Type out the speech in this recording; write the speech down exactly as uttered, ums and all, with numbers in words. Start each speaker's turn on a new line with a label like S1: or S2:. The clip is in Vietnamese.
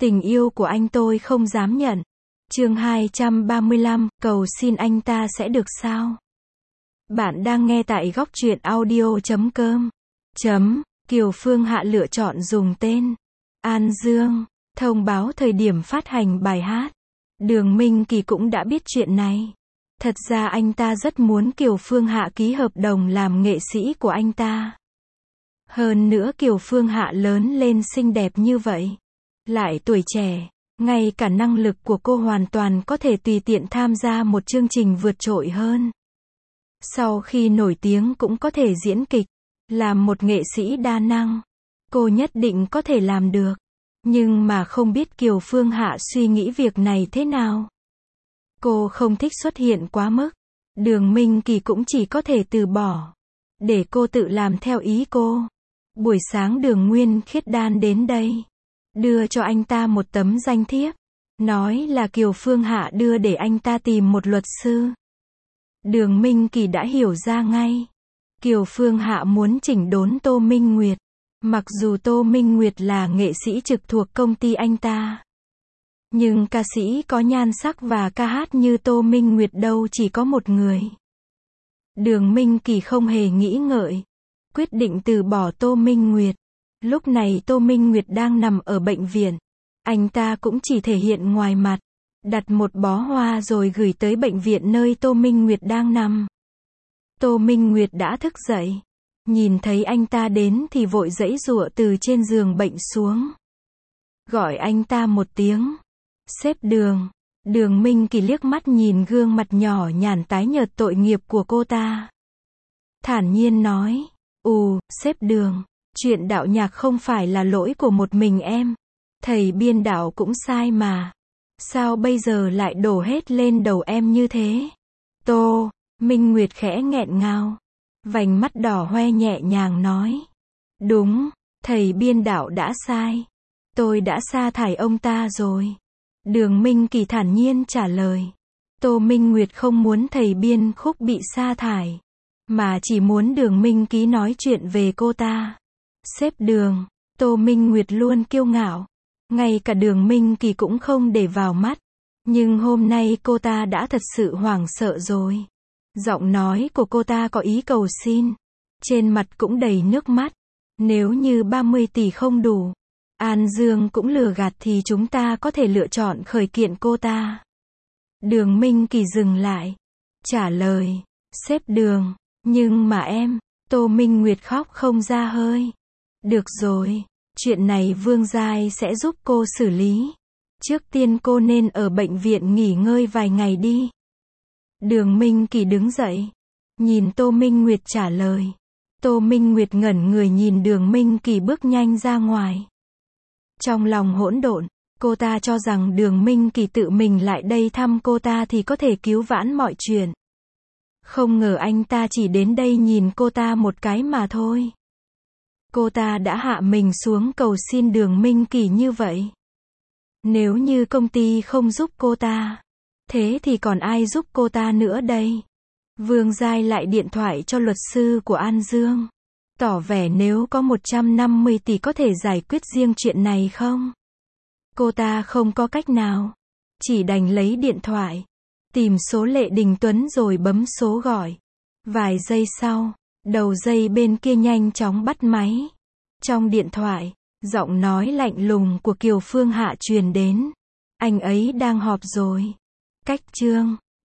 S1: Tình yêu của anh tôi không dám nhận. Chương hai trăm ba mươi lăm, cầu xin anh ta sẽ được sao? Bạn đang nghe tại góc truyện audio chấm com. Chấm, Kiều Phương Hạ lựa chọn dùng tên An Dương, thông báo thời điểm phát hành bài hát. Đường Minh Kỳ cũng đã biết chuyện này. Thật ra anh ta rất muốn Kiều Phương Hạ ký hợp đồng làm nghệ sĩ của anh ta. Hơn nữa Kiều Phương Hạ lớn lên xinh đẹp như vậy, lại tuổi trẻ, ngay cả năng lực của cô hoàn toàn có thể tùy tiện tham gia một chương trình vượt trội hơn. Sau khi nổi tiếng cũng có thể diễn kịch, làm một nghệ sĩ đa năng. Cô nhất định có thể làm được. Nhưng mà không biết Kiều Phương Hạ suy nghĩ việc này thế nào. Cô không thích xuất hiện quá mức. Đường Minh Kỳ cũng chỉ có thể từ bỏ, để cô tự làm theo ý cô. Buổi sáng Đường Nguyên Khiết Đan đến đây, đưa cho anh ta một tấm danh thiếp, nói là Kiều Phương Hạ đưa để anh ta tìm một luật sư. Đường Minh Kỳ đã hiểu ra ngay. Kiều Phương Hạ muốn chỉnh đốn Tô Minh Nguyệt. Mặc dù Tô Minh Nguyệt là nghệ sĩ trực thuộc công ty anh ta, nhưng ca sĩ có nhan sắc và ca hát như Tô Minh Nguyệt đâu chỉ có một người. Đường Minh Kỳ không hề nghĩ ngợi, quyết định từ bỏ Tô Minh Nguyệt. Lúc này Tô Minh Nguyệt đang nằm ở bệnh viện. Anh ta cũng chỉ thể hiện ngoài mặt, đặt một bó hoa rồi gửi tới bệnh viện nơi Tô Minh Nguyệt đang nằm. Tô Minh Nguyệt đã thức dậy. Nhìn thấy anh ta đến thì vội giãy giụa từ trên giường bệnh xuống. Gọi anh ta một tiếng. Sếp Đường. Đường Minh Kỳ liếc mắt nhìn gương mặt nhỏ nhàn tái nhợt tội nghiệp của cô ta. Thản nhiên nói. Ù, sếp Đường. Chuyện đạo nhạc không phải là lỗi của một mình em. Thầy biên đạo cũng sai mà. Sao bây giờ lại đổ hết lên đầu em như thế? Tô Minh Nguyệt khẽ nghẹn ngào, vành mắt đỏ hoe nhẹ nhàng nói. Đúng, thầy biên đạo đã sai. Tôi đã sa thải ông ta rồi. Đường Minh Kỳ thản nhiên trả lời. Tô Minh Nguyệt không muốn thầy biên khúc bị sa thải, mà chỉ muốn Đường Minh Ký nói chuyện về cô ta. Sếp Đường. Tô Minh Nguyệt luôn kiêu ngạo, ngay cả Đường Minh Kỳ cũng không để vào mắt. Nhưng hôm nay cô ta đã thật sự hoảng sợ rồi. Giọng nói của cô ta có ý cầu xin, trên mặt cũng đầy nước mắt. Nếu như ba mươi tỷ không đủ, An Dương cũng lừa gạt thì chúng ta có thể lựa chọn khởi kiện cô ta. Đường Minh Kỳ dừng lại, trả lời. Sếp Đường, nhưng mà em, Tô Minh Nguyệt khóc không ra hơi. Được rồi, chuyện này Vương Giai sẽ giúp cô xử lý. Trước tiên cô nên ở bệnh viện nghỉ ngơi vài ngày đi. Đường Minh Kỳ đứng dậy, nhìn Tô Minh Nguyệt trả lời. Tô Minh Nguyệt ngẩn người nhìn Đường Minh Kỳ bước nhanh ra ngoài. Trong lòng hỗn độn, cô ta cho rằng Đường Minh Kỳ tự mình lại đây thăm cô ta thì có thể cứu vãn mọi chuyện. Không ngờ anh ta chỉ đến đây nhìn cô ta một cái mà thôi. Cô ta đã hạ mình xuống cầu xin Đường Minh Kỳ như vậy. Nếu như công ty không giúp cô ta, thế thì còn ai giúp cô ta nữa đây? Vương Giai lại điện thoại cho luật sư của An Dương, tỏ vẻ nếu có một trăm năm mươi tỷ có thể giải quyết riêng chuyện này không? Cô ta không có cách nào, chỉ đành lấy điện thoại, tìm số Lệ Đình Tuấn rồi bấm số gọi. Vài giây sau, đầu dây bên kia nhanh chóng bắt máy. Trong điện thoại, giọng nói lạnh lùng của Kiều Phương Hạ truyền đến. Anh ấy đang họp rồi. Cách chương